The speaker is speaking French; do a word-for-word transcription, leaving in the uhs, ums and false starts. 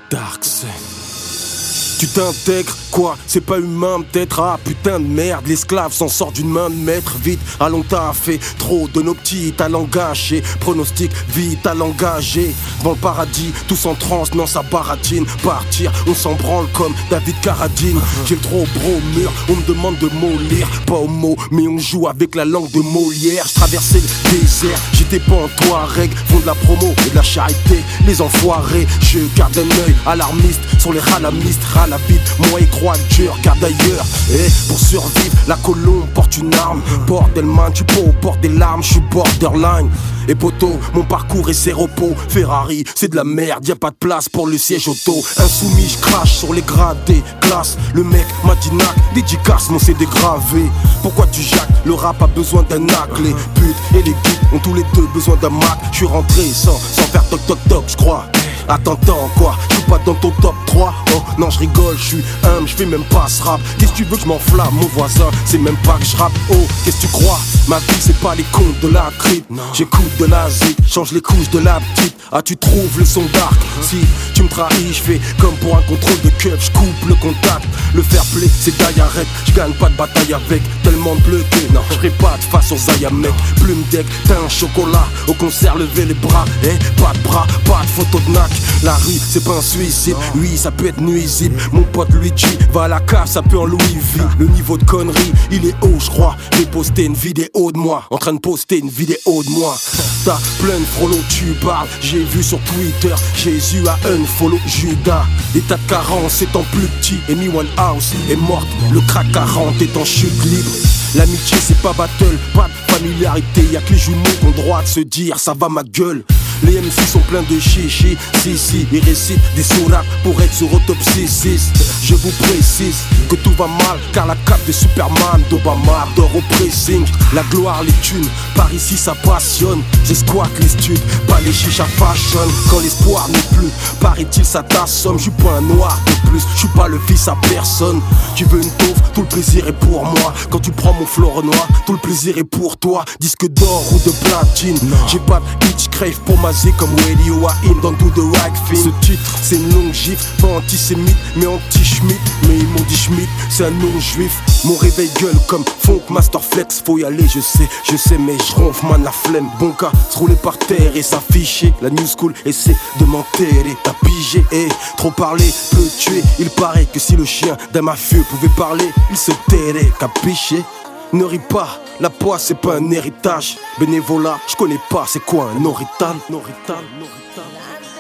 Dark Side. Tu t'intègres, quoi, c'est pas humain peut-être. Ah putain de merde, l'esclave s'en sort d'une main de maître. Vite, allons taffer, trop de nos petits talents gâchés. Pronostic, vite à l'engager. Dans le paradis, tous en transe, non ça baratine. Partir, on s'en branle comme David Carradine. J'ai le trop gros mur, on me demande de mollir. Pas au mot, mais on joue avec la langue de Molière. J'traversais le désert, j'étais pas en Touareg. Font de la promo et de la charité, les enfoirés. Je garde un œil alarmiste sur les ralamistes. La bite, moi y crois dur car d'ailleurs et pour survivre la colombe porte une arme. Bordel man, tu peux au bord des larmes, je suis borderline. Et poto, mon parcours et ses repos. Ferrari, c'est de la merde, y a pas de place pour le siège auto. Insoumis, je crache sur les gradés, classe. Le mec m'a dit nac, dédicace, mon C D gravé. Pourquoi tu jacques, le rap a besoin d'un nac. Les putes et les geeks ont tous les deux besoin d'un Mac. Je suis rentré sans, sans faire toc toc toc, je crois. Attends, attends, quoi, je suis pas dans ton top trois. Oh non, je rigole, je suis humble, je fais même pas ce rap. Qu'est-ce que tu veux que je m'enflamme, mon voisin, c'est même pas que je rappe. Oh, qu'est-ce que tu crois, ma vie c'est pas les contes de la crypte. J'écoute de la zik, change les couches de la petite. Ah tu trouves le son dark, si tu me trahis, je fais comme pour un contrôle de keuf, je coupe le contact. Le fair play c'est die arrête, je gagne pas de bataille avec tellement de bleuté. Non, je ferai pas de face aux Zaya mec. Plume deck, pain, chocolat, au concert lever les bras. Eh, pas de bras, pas de photo de nac. La rue c'est pas un suicide, oui ça peut être nuisible. Mon pote Luigi va à la cave, ça peut en Louis V. Le niveau de connerie, il est haut je crois. J'ai posté une vidéo de moi, en train de poster une vidéo de moi. T'as plein de frollo, tu parles, j'ai vu sur Twitter. Jésus a unfollow Judas. État de carence étant plus petit, Amy Winehouse est morte. Le crack quarante est en chute libre. L'amitié c'est pas battle, pas de familiarité. Y'a que les jumeaux qui ont droit de se dire ça va ma gueule. Les M C sont pleins de chichi, si si, ils récitent des sourates pour être sur autopsie six. Je vous précise que tout va mal, car la cape de Superman d'Obama dort au pressing. La gloire, les thunes, par ici ça passionne. J'esquatte les studs, pas les chichas fashion. Quand l'espoir n'est plus, paraît-il ça t'assomme. J'suis pas un noir de plus, j'suis pas le fils à personne. Tu veux une taupe, tout le plaisir est pour moi. Quand tu prends mon flot Renoir, tout le plaisir est pour toi. Disque d'or ou de platine, j'ai pas de bitch crave pour ma comme Radio A in don't do the right thing. Ce titre c'est une longue gifle, pas antisémite mais anti-schmidt. Mais ils m'ont dit Schmidt, c'est un nom juif. Mon réveil gueule comme Funk Masterflex. Faut y aller je sais, je sais mais je ronfle man la flemme. Bon cas, se rouler par terre et s'afficher. La new school essaie de m'enterrer. T'as pigé, et eh, trop parler peut tuer. Il paraît que si le chien d'un mafieux pouvait parler, il se tairait, capiché. Ne ris pas, la poisse c'est pas un héritage. Bénévolat, je connais pas, c'est quoi un orital, orital, orital.